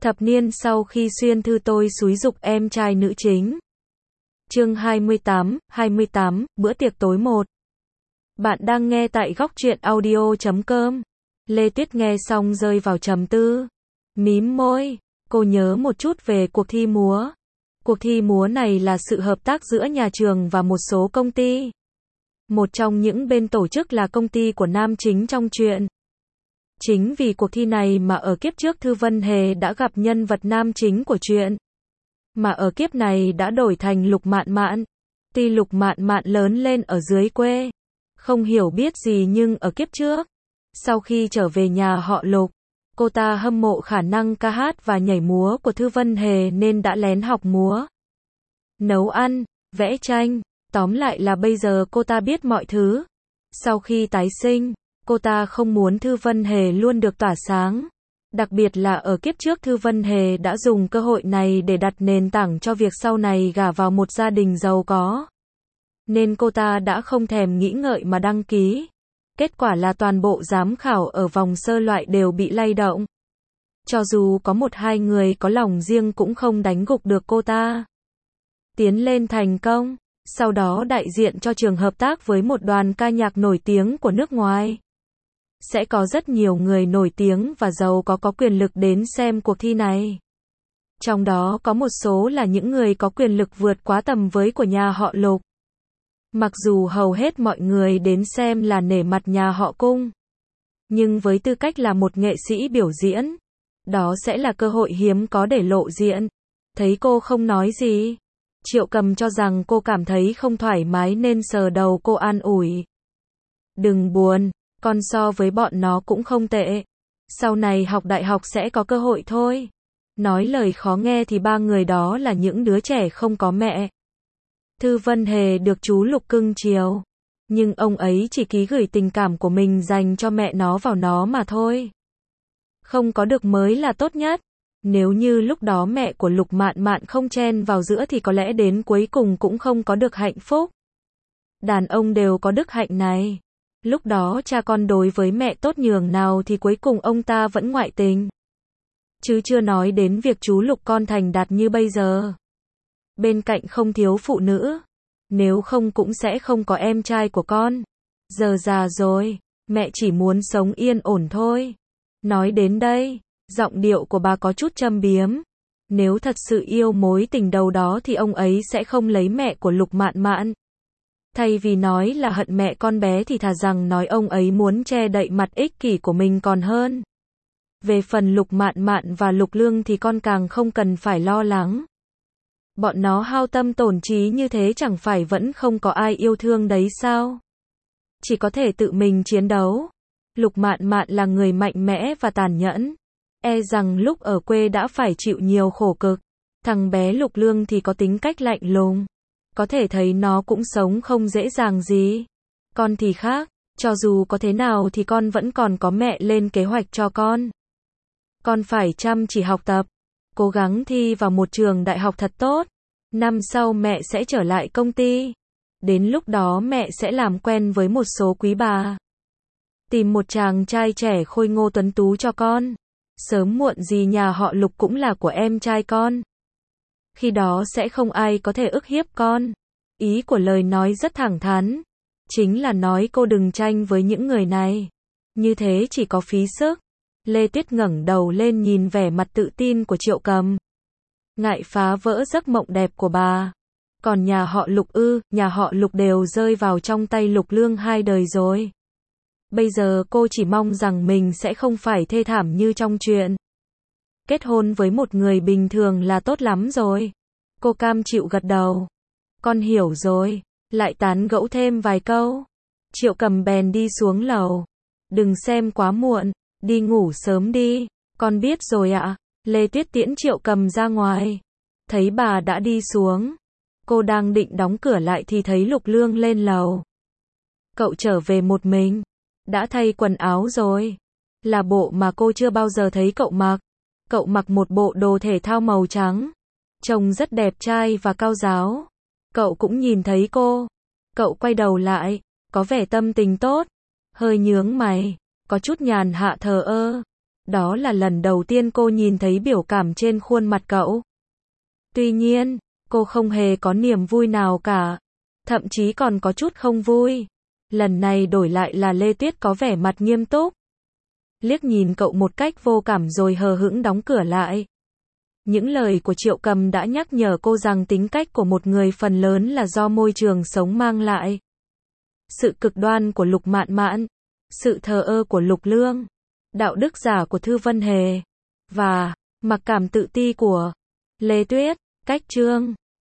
Thập niên sau khi Xuyên Thư Tôi xúi giục em trai nữ chính. Chương 28, bữa tiệc tối 1. Bạn đang nghe tại góc truyện audio.com. Lê Tuyết nghe xong rơi vào trầm tư. Mím môi, cô nhớ một chút về cuộc thi múa. Cuộc thi múa này là sự hợp tác giữa nhà trường và một số công ty. Một trong những bên tổ chức là công ty của nam chính trong truyện. Chính vì cuộc thi này mà ở kiếp trước Thư Vân Hề đã gặp nhân vật nam chính của truyện. Mà ở kiếp này đã đổi thành Lục Mạn Mạn. Tuy Lục Mạn Mạn lớn lên ở dưới quê, không hiểu biết gì, nhưng ở kiếp trước, sau khi trở về nhà họ Lục, cô ta hâm mộ khả năng ca hát và nhảy múa của Thư Vân Hề nên đã lén học múa, nấu ăn, vẽ tranh. Tóm lại là bây giờ cô ta biết mọi thứ. Sau khi tái sinh, cô ta không muốn Thư Vân Hề luôn được tỏa sáng. Đặc biệt là ở kiếp trước Thư Vân Hề đã dùng cơ hội này để đặt nền tảng cho việc sau này gả vào một gia đình giàu có. Nên cô ta đã không thèm nghĩ ngợi mà đăng ký. Kết quả là toàn bộ giám khảo ở vòng sơ loại đều bị lay động. Cho dù có một hai người có lòng riêng cũng không đánh gục được cô ta. Tiến lên thành công, sau đó đại diện cho trường hợp tác với một đoàn ca nhạc nổi tiếng của nước ngoài. Sẽ có rất nhiều người nổi tiếng và giàu có quyền lực đến xem cuộc thi này. Trong đó có một số là những người có quyền lực vượt quá tầm với của nhà họ Lục. Mặc dù hầu hết mọi người đến xem là nể mặt nhà họ Cung, nhưng với tư cách là một nghệ sĩ biểu diễn, đó sẽ là cơ hội hiếm có để lộ diện. Thấy cô không nói gì, Triệu Cầm cho rằng cô cảm thấy không thoải mái nên sờ đầu cô an ủi. Đừng buồn, con so với bọn nó cũng không tệ. Sau này học đại học sẽ có cơ hội thôi. Nói lời khó nghe thì ba người đó là những đứa trẻ không có mẹ. Thư Vân Hề được chú Lục cưng chiều, nhưng ông ấy chỉ ký gửi tình cảm của mình dành cho mẹ nó vào nó mà thôi. Không có được mới là tốt nhất. Nếu như lúc đó mẹ của Lục Mạn Mạn không chen vào giữa thì có lẽ đến cuối cùng cũng không có được hạnh phúc. Đàn ông đều có đức hạnh này. Lúc đó cha con đối với mẹ tốt nhường nào thì cuối cùng ông ta vẫn ngoại tình. Chứ chưa nói đến việc chú Lục con thành đạt như bây giờ. Bên cạnh không thiếu phụ nữ. Nếu không cũng sẽ không có em trai của con. Giờ già rồi, mẹ chỉ muốn sống yên ổn thôi. Nói đến đây, giọng điệu của bà có chút châm biếm. Nếu thật sự yêu mối tình đầu đó thì ông ấy sẽ không lấy mẹ của Lục Mạn Mạn. Thay vì nói là hận mẹ con bé thì thà rằng nói ông ấy muốn che đậy mặt ích kỷ của mình còn hơn. Về phần Lục Mạn Mạn và Lục Lương thì con càng không cần phải lo lắng. Bọn nó hao tâm tổn trí như thế chẳng phải vẫn không có ai yêu thương đấy sao? Chỉ có thể tự mình chiến đấu. Lục Mạn Mạn là người mạnh mẽ và tàn nhẫn. E rằng lúc ở quê đã phải chịu nhiều khổ cực. Thằng bé Lục Lương thì có tính cách lạnh lùng. Có thể thấy nó cũng sống không dễ dàng gì. Con thì khác, cho dù có thế nào thì con vẫn còn có mẹ lên kế hoạch cho con. Con phải chăm chỉ học tập, cố gắng thi vào một trường đại học thật tốt. Năm sau mẹ sẽ trở lại công ty. Đến lúc đó mẹ sẽ làm quen với một số quý bà. Tìm một chàng trai trẻ khôi ngô tuấn tú cho con. Sớm muộn gì nhà họ Lục cũng là của em trai con. Khi đó sẽ không ai có thể ức hiếp con. Ý của lời nói rất thẳng thắn. Chính là nói cô đừng tranh với những người này. Như thế chỉ có phí sức. Lê Tuyết ngẩng đầu lên nhìn vẻ mặt tự tin của Triệu Cầm. Ngại phá vỡ giấc mộng đẹp của bà. Còn nhà họ Lục nhà họ Lục đều rơi vào trong tay Lục Lương 2 đời rồi. Bây giờ cô chỉ mong rằng mình sẽ không phải thê thảm như trong truyện. Kết hôn với một người bình thường là tốt lắm rồi. Cô cam chịu gật đầu. Con hiểu rồi. Lại tán gẫu thêm vài câu. Triệu Cầm bèn đi xuống lầu. Đừng xem quá muộn. Đi ngủ sớm đi. Con biết rồi ạ. Lê Tuyết tiễn Triệu Cầm ra ngoài. Thấy bà đã đi xuống. Cô đang định đóng cửa lại thì thấy Lục Lương lên lầu. Cậu trở về một mình. Đã thay quần áo rồi. Là bộ mà cô chưa bao giờ thấy cậu mặc. Cậu mặc một bộ đồ thể thao màu trắng. Trông rất đẹp trai và cao ráo. Cậu cũng nhìn thấy cô. Cậu quay đầu lại. Có vẻ tâm tình tốt. Hơi nhướng mày. Có chút nhàn hạ thờ ơ. Đó là lần đầu tiên cô nhìn thấy biểu cảm trên khuôn mặt cậu. Tuy nhiên, cô không hề có niềm vui nào cả. Thậm chí còn có chút không vui. Lần này đổi lại là Lê Tuyết có vẻ mặt nghiêm túc. Liếc nhìn cậu một cách vô cảm rồi hờ hững đóng cửa lại. Những lời của Triệu Cầm đã nhắc nhở cô rằng tính cách của một người phần lớn là do môi trường sống mang lại. Sự cực đoan của Lục Mạn Mạn, sự thờ ơ của Lục Lương, đạo đức giả của Thư Vân Hề, và mặc cảm tự ti của Lê Tuyết. Cách chương